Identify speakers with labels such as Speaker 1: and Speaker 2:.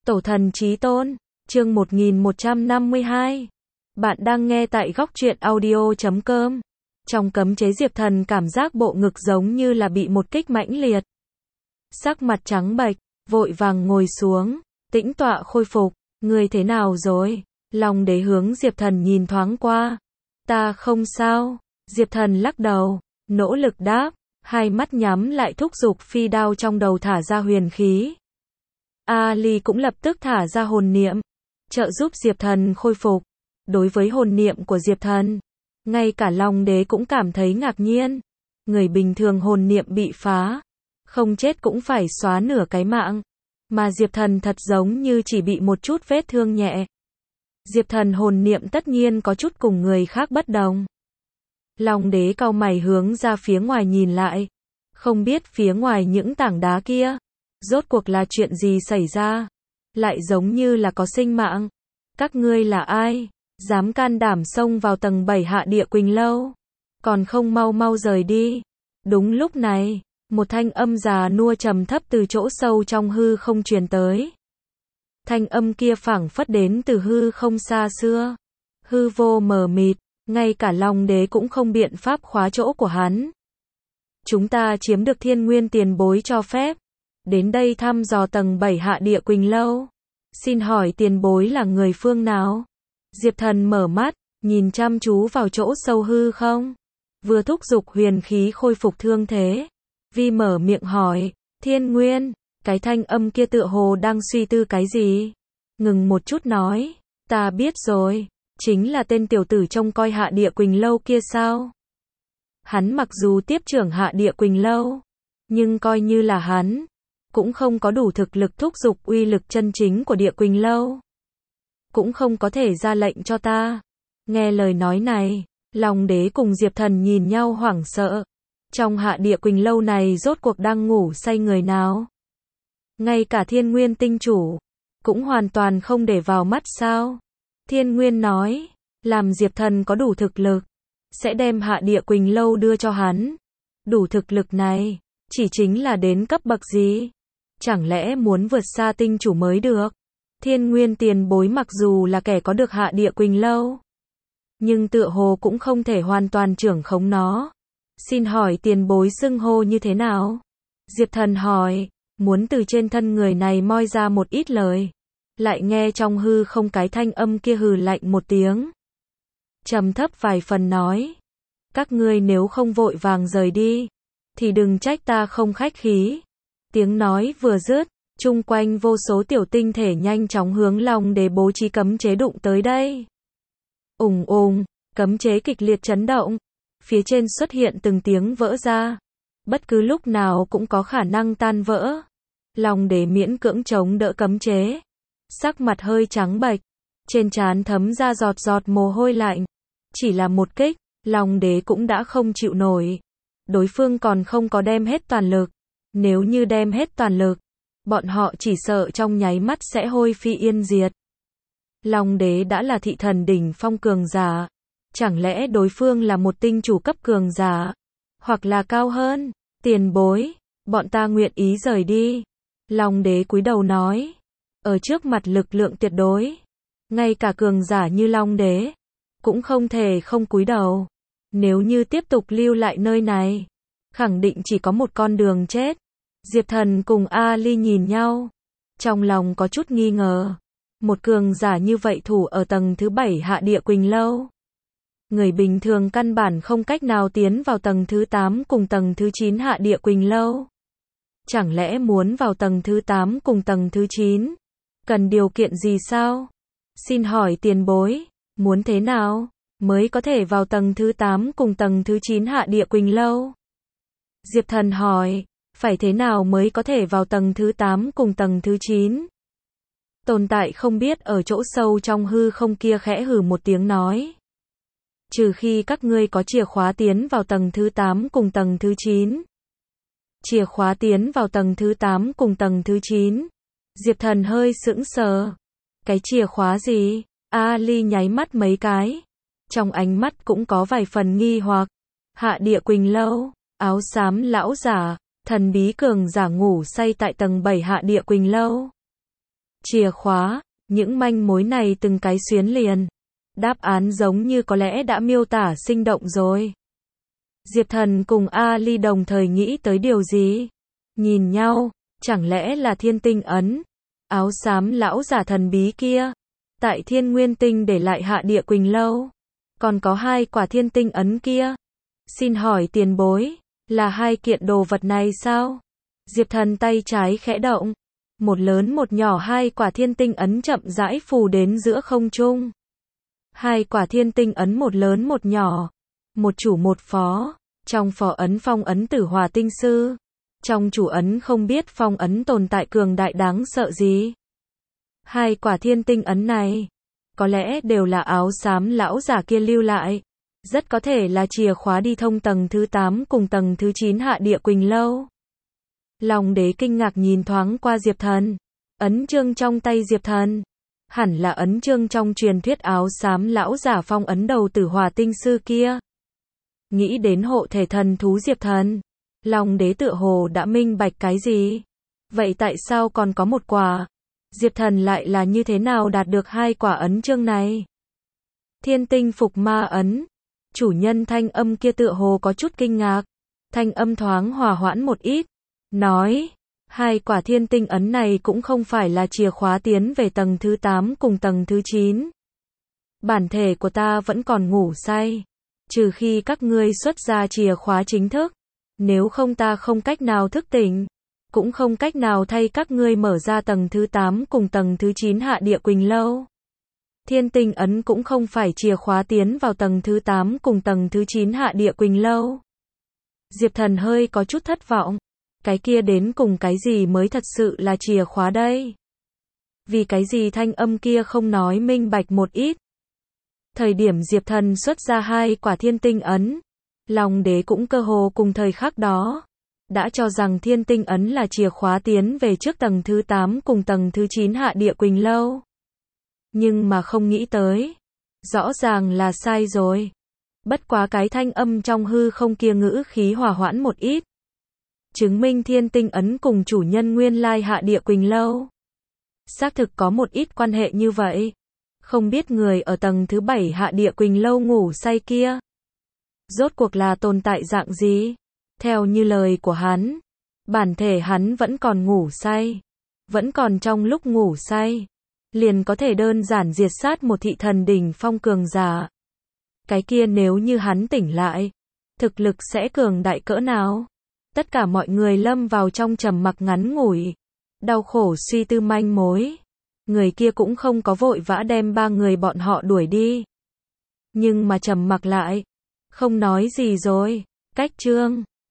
Speaker 1: Tổ thần chí tôn, chương 1152. Bạn đang nghe tại góc truyện audio.com. Trong cấm chế Diệp Thần cảm giác bộ ngực giống như là bị một kích mãnh liệt. Sắc mặt trắng bệch, vội vàng ngồi xuống, tĩnh tọa khôi phục. Ngươi thế nào rồi? Long Đế hướng Diệp Thần nhìn thoáng qua. Ta không sao. Diệp Thần lắc đầu, nỗ lực đáp, hai mắt nhắm lại thúc giục phi đao trong đầu thả ra huyền khí. Ali cũng lập tức thả ra hồn niệm, trợ giúp Diệp Thần khôi phục. Đối với hồn niệm của Diệp Thần, ngay cả Long Đế cũng cảm thấy ngạc nhiên. Người bình thường hồn niệm bị phá, không chết cũng phải xóa nửa cái mạng, mà Diệp Thần thật giống như chỉ bị một chút vết thương nhẹ. Diệp Thần hồn niệm tất nhiên có chút cùng người khác bất đồng. Long Đế cau mày hướng ra phía ngoài nhìn lại, không biết phía ngoài những tảng đá kia, rốt cuộc là chuyện gì xảy ra, lại giống như là có sinh mạng. Các ngươi là ai, dám can đảm xông vào tầng 7 Hạ Địa Quỳnh Lâu, còn không mau mau rời đi. Đúng lúc này, một thanh âm già nua trầm thấp từ chỗ sâu trong hư không truyền tới. Thanh âm kia phảng phất đến từ hư không xa xưa, hư vô mờ mịt, ngay cả Long Đế cũng không biện pháp khóa chỗ của hắn. Chúng ta chiếm được Thiên Nguyên tiền bối cho phép, đến đây thăm dò tầng 7 Hạ Địa Quỳnh Lâu. Xin hỏi tiền bối là người phương nào? Diệp Thần mở mắt, nhìn chăm chú vào chỗ sâu hư không, vừa thúc giục huyền khí khôi phục thương thế. Vi mở miệng hỏi, Thiên Nguyên, cái thanh âm kia tựa hồ đang suy tư cái gì. Ngừng một chút nói, ta biết rồi, chính là tên tiểu tử trông coi Hạ Địa Quỳnh Lâu kia sao? Hắn mặc dù tiếp trưởng Hạ Địa Quỳnh Lâu, nhưng coi như là hắn, cũng không có đủ thực lực thúc giục uy lực chân chính của Địa Quỳnh Lâu. Cũng không có thể ra lệnh cho ta. Nghe lời nói này, Long Đế cùng Diệp Thần nhìn nhau hoảng sợ. Trong Hạ Địa Quỳnh Lâu này rốt cuộc đang ngủ say người nào? Ngay cả Thiên Nguyên tinh chủ cũng hoàn toàn không để vào mắt sao? Thiên Nguyên nói, làm Diệp Thần có đủ thực lực, sẽ đem Hạ Địa Quỳnh Lâu đưa cho hắn. Đủ thực lực này, chỉ chính là đến cấp bậc gì? Chẳng lẽ muốn vượt xa tinh chủ mới được? Thiên Nguyên tiền bối mặc dù là kẻ có được Hạ Địa Quỳnh Lâu, nhưng tựa hồ cũng không thể hoàn toàn trưởng khống nó. Xin hỏi tiền bối xưng hô như thế nào? Diệp Thần hỏi, muốn từ trên thân người này moi ra một ít lời. Lại nghe trong hư không cái thanh âm kia hừ lạnh một tiếng, trầm thấp vài phần nói, các ngươi nếu không vội vàng rời đi, thì đừng trách ta không khách khí. Tiếng nói vừa dứt, chung quanh vô số tiểu tinh thể nhanh chóng hướng Long Đế bố trí cấm chế đụng tới đây. Ùng ùng, cấm chế kịch liệt chấn động, phía trên xuất hiện từng tiếng vỡ ra, bất cứ lúc nào cũng có khả năng tan vỡ. Long Đế miễn cưỡng chống đỡ cấm chế, sắc mặt hơi trắng bệch, trên trán thấm ra giọt giọt mồ hôi lạnh. Chỉ là một kích, Long Đế cũng đã không chịu nổi. Đối phương còn không có đem hết toàn lực. Nếu như đem hết toàn lực, bọn họ chỉ sợ trong nháy mắt sẽ hôi phi yên diệt. Long Đế đã là thị thần đỉnh phong cường giả, chẳng lẽ đối phương là một tinh chủ cấp cường giả, hoặc là cao hơn? Tiền bối, bọn ta nguyện ý rời đi. Long Đế cúi đầu nói, ở trước mặt lực lượng tuyệt đối, ngay cả cường giả như Long Đế cũng không thể không cúi đầu. Nếu như tiếp tục lưu lại nơi này, khẳng định chỉ có một con đường chết. Diệp Thần cùng Ali nhìn nhau, trong lòng có chút nghi ngờ. Một cường giả như vậy thủ ở tầng thứ 7 Hạ Địa Quỳnh Lâu, người bình thường căn bản không cách nào tiến vào tầng thứ 8 cùng tầng thứ 9 Hạ Địa Quỳnh Lâu. Chẳng lẽ muốn vào tầng thứ 8 cùng tầng thứ 9, cần điều kiện gì sao? Xin hỏi tiền bối, muốn thế nào mới có thể vào tầng thứ 8 cùng tầng thứ 9 Hạ Địa Quỳnh Lâu? Diệp Thần hỏi, phải thế nào mới có thể vào tầng thứ 8 cùng tầng thứ 9? Tồn tại không biết ở chỗ sâu trong hư không kia khẽ hừ một tiếng nói, trừ khi các ngươi có chìa khóa tiến vào tầng thứ 8 cùng tầng thứ 9. Chìa khóa tiến vào tầng thứ 8 cùng tầng thứ 9. Diệp Thần hơi sững sờ. Cái chìa khóa gì? Ali nháy mắt mấy cái, trong ánh mắt cũng có vài phần nghi hoặc. Hạ Địa Quỳnh Lâu, áo xám lão giả, thần bí cường giả ngủ say tại tầng 7 Hạ Địa Quỳnh Lâu. chìa khóa, những manh mối này từng cái xuyến liền. Đáp án giống như có lẽ đã miêu tả sinh động rồi. Diệp Thần cùng Ali đồng thời nghĩ tới điều gì? Nhìn nhau, chẳng lẽ là thiên tinh ấn? Áo xám lão giả thần bí kia, tại Thiên Nguyên Tinh để lại Hạ Địa Quỳnh Lâu. Còn có 2 quả thiên tinh ấn kia. Xin hỏi tiền bối, là 2 kiện đồ vật này sao? Diệp Thần tay trái khẽ động. Một lớn một nhỏ 2 quả thiên tinh ấn chậm rãi phù đến giữa không trung. 2 quả thiên tinh ấn một lớn một nhỏ. Một chủ một phó. Trong phó ấn phong ấn Tử Hỏa Tinh Sư. Trong chủ ấn không biết phong ấn tồn tại cường đại đáng sợ gì. 2 quả thiên tinh ấn này, có lẽ đều là áo xám lão giả kia lưu lại. Rất có thể là chìa khóa đi thông tầng thứ 8 cùng tầng thứ 9 Hạ Địa Quỳnh Lâu. Long đế kinh ngạc nhìn thoáng qua Diệp Thần. Ấn chương trong tay Diệp Thần, hẳn là ấn chương trong truyền thuyết áo xám lão giả phong ấn đầu Tử Hỏa Tinh Sư kia. Nghĩ đến hộ thể thần thú Diệp Thần, Long đế tựa hồ đã minh bạch cái gì. Vậy tại sao còn có một quả? Diệp Thần lại là như thế nào đạt được 2 quả ấn chương này? Thiên tinh phục ma ấn. Chủ nhân thanh âm kia tựa hồ có chút kinh ngạc. Thanh âm thoáng hòa hoãn một ít. Nói, 2 quả thiên tinh ấn này cũng không phải là chìa khóa tiến về tầng thứ 8 cùng tầng thứ 9. Bản thể của ta vẫn còn ngủ say. Trừ khi các ngươi xuất ra chìa khóa chính thức. Nếu không ta không cách nào thức tỉnh. Cũng không cách nào thay các ngươi mở ra tầng thứ 8 cùng tầng thứ 9 Hạ Địa Quỳnh Lâu. Thiên tinh ấn cũng không phải chìa khóa tiến vào tầng thứ 8 cùng tầng thứ 9 Hạ Địa Quỳnh Lâu. Diệp Thần hơi có chút thất vọng. Cái kia đến cùng cái gì mới thật sự là chìa khóa đây? Vì cái gì thanh âm kia không nói minh bạch một ít? Thời điểm Diệp Thần xuất ra 2 quả thiên tinh ấn, Long đế cũng cơ hồ cùng thời khắc đó đã cho rằng thiên tinh ấn là chìa khóa tiến về trước tầng thứ 8 cùng tầng thứ 9 Hạ Địa Quỳnh Lâu. Nhưng mà không nghĩ tới, rõ ràng là sai rồi. Bất quá cái thanh âm trong hư không kia ngữ khí hòa hoãn một ít. Chứng minh thiên tinh ấn cùng chủ nhân nguyên lai Hạ Địa Quỳnh Lâu. Xác thực có một ít quan hệ như vậy. Không biết người ở tầng thứ 7 Hạ Địa Quỳnh Lâu ngủ say kia. Rốt cuộc là tồn tại dạng gì? Theo như lời của hắn, bản thể hắn vẫn còn ngủ say. Vẫn còn trong lúc ngủ say. Liền có thể đơn giản diệt sát một thị thần đỉnh phong cường giả. Cái kia nếu như hắn tỉnh lại, thực lực sẽ cường đại cỡ nào? Tất cả mọi người lâm vào trong trầm mặc ngắn ngủi. Đau khổ suy tư manh mối. Người kia cũng không có vội vã đem 3 người bọn họ đuổi đi. Nhưng mà trầm mặc lại. Không nói gì rồi. Cách chương